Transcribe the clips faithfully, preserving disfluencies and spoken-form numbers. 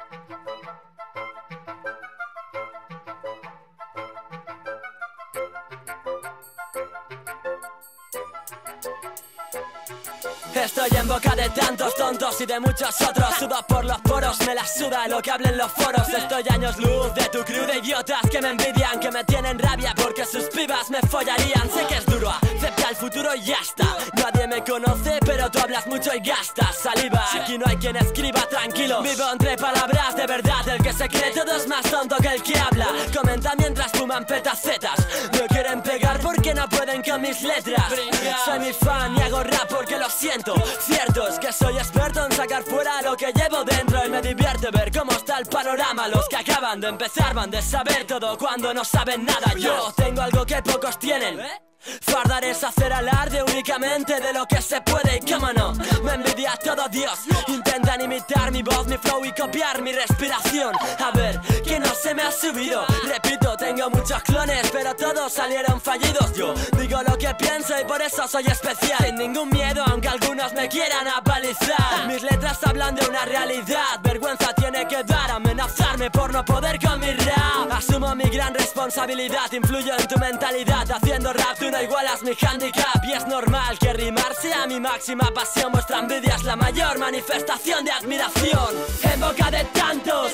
Estoy en boca de tantos tontos y de muchos otros. Sudo por los poros, me la suda lo que hablen los foros. Estoy años luz de tu crew de idiotas que me envidian, que me tienen rabia porque sus pibas me follarían. Sé que es duro, acepta el futuro y ya está. Nadie me conoce, pero tú hablas mucho y gastas saliva. Aquí no hay quien escriba tranquilo. Vivo entre palabras de verdad. El que se cree todo es más tonto que el que habla. Comenta mientras fuman petacetas. No quieren pegar porque no pueden con mis letras. Soy mi fan y hago rap porque lo siento. Cierto es que soy experto en sacar fuera lo que llevo dentro. Y me divierte ver cómo está el panorama. Los que acaban de empezar van de saber todo cuando no saben nada. Yo tengo algo que pocos tienen. Fardar es hacer alarde únicamente de lo que se puede y cómo no. Me envidia todo Dios. Intentan imitar mi voz, mi flow y copiar mi respiración. A ver, que no se me ha subido. Repito, tengo muchos clones, pero todos salieron fallidos. Yo digo lo que pienso y por eso soy especial. Sin ningún miedo, aunque algunos me quieran apalizar. Mis letras hablan de una realidad. Vergüenza tiene que dar amenazarme por no poder con mi rap. Asumo mi gran responsabilidad, influyo en tu mentalidad. Haciendo rap tú no igualas mi handicap. Y es normal que rimar sea mi máxima pasión. Vuestra envidia es la mayor manifestación de admiración. En boca de tantos,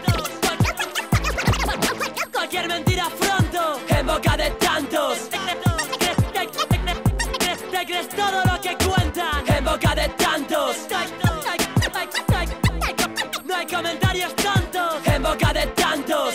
cualquier mentira afronto. En boca de tantos, te crees todo lo que cuentan. En boca de tantos, no hay comentarios tontos. En boca de tantos,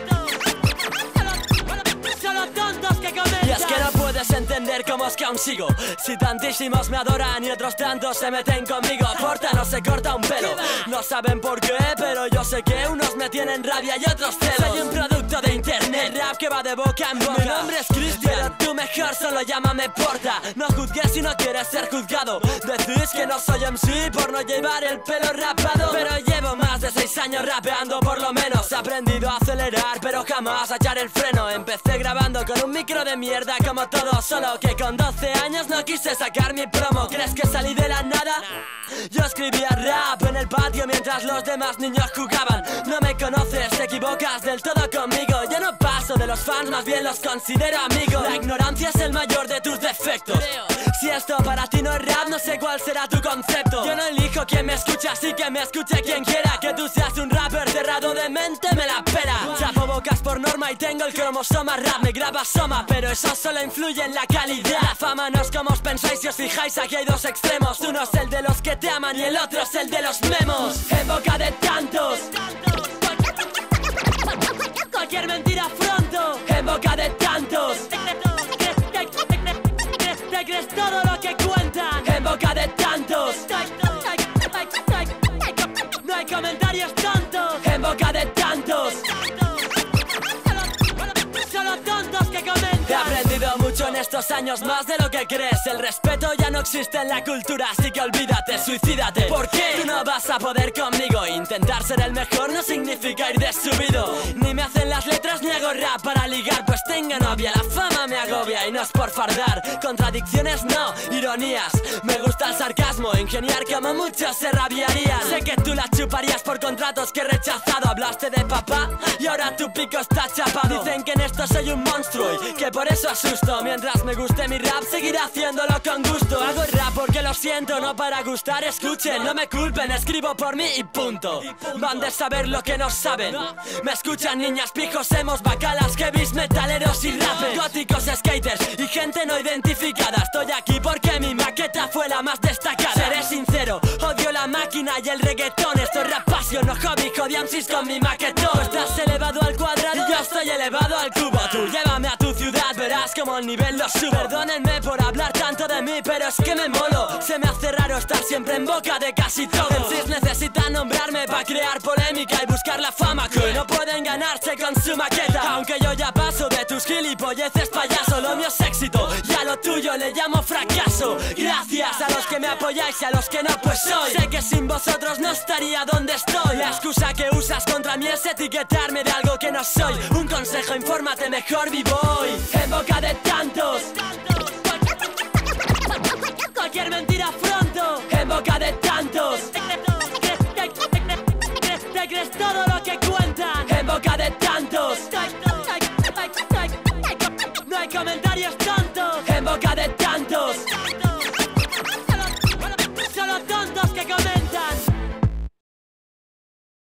solo tontos que comentan. Y es que no puedes entender cómo es que aún sigo. Si tantísimos me adoran y otros tantos se meten conmigo. Porta no se corta un pelo. No saben por qué, pero yo sé que unos me tienen rabia y otros celos. Soy un producto de internet, rap que va de boca en boca. Mi nombre es Cristian, pero tú mejor solo llámame Porta. No juzgues si no quieres ser juzgado. Decís que no soy M C por no llevar el pelo rapado. Pero llevo más de seis años rapeando por lo menos. He aprendido a acelerar pero jamás a echar el freno. Empecé grabando con un micro de mierda como todos, solo que con doce años no quise sacar mi promo. ¿Crees que salí de la nada? Yo escribía rap en el patio mientras los demás niños jugaban. No me conoces, te equivocas del todo conmigo. Yo no paso de los fans, más bien los considero amigos. La ignorancia es el mayor de tus defectos. Si esto para ti no es rap, no sé cuál será tu concepto. Yo no elijo quién me escucha, así que me escuche quien quiera. Que tú seas un rapper cerrado de mente me la pela. Chapo bocas por norma y tengo el cromosoma rap. Me graba soma, pero eso solo influye en la calidad. La fama no es como os pensáis, si os fijáis aquí hay dos extremos. Uno es el de los que te aman y el otro es el de los memos. En boca de tantos, cualquier mentira afronto. En boca de tantos, te crees todo lo que cuentan. En boca de tantos, no hay comentarios tontos. En boca de tantos, solo tontos que comentan. He aprendido mucho en estos años, más de lo que crees. El respeto ya no existe en la cultura, así que olvídate, suicídate. ¿Por qué? Tú no vas a poder conmigo. Intentar ser el mejor no significa ir de subido. Ni me hacen las letras ni hago rap para ligar, pues tengo novia. La fama me agobia y no es por fardar. Contradicciones no, ironías. Me gusta el sarcasmo, ingeniar como muchos se rabiarían. Sé que tú la chuparías por contratos que he rechazado. Hablaste de papá y ahora tu pico está chapado. Dicen que en esto soy un monstruo y que por eso asusto. Mientras me guste mi rap, seguiré haciéndolo con gusto. Hago rap porque lo siento, no para gustar. Escuchen, no me culpen, escribo por mí y punto. Van de saber lo que no saben. Me escuchan niñas, pijos, hemos bacalas, heavies, metaleros y rappers, góticos, skaters y gente no identificada. Estoy aquí porque mi maqueta fue la más destacada. Seré sincero, odio la máquina y el reggaetón. Esto es rap passion, no hobby, jodiamsis con mi maquetón. Tú estás elevado al cuadrado y yo estoy elevado al cubo. Tú llévame a tu ciudad, verás como el nivel lo subo. Perdónenme por hablar tanto de mí, pero es que me molo. Se me hace raro estar siempre en boca de casi todo. M Cs necesitan nombrarme para crear polémica y buscar la fama que no pueden ganarse con su maqueta. Aunque yo ya paso de tus gilipolleces, payaso. Lo mío es éxito y a lo tuyo le llamo fracaso. Gracias a los que me apoyáis y a los que no, pues soy. Sé que sin vosotros no estaría donde estoy. La excusa que usas contra mí es etiquetarme de algo que no soy. Un consejo, infórmate mejor, vivo hoy. En boca de tantos, cualquier mentira afronto. En boca de tantos, te crees todo lo que cuentan. En boca de tantos no hay comentarios tontos. En boca de tantos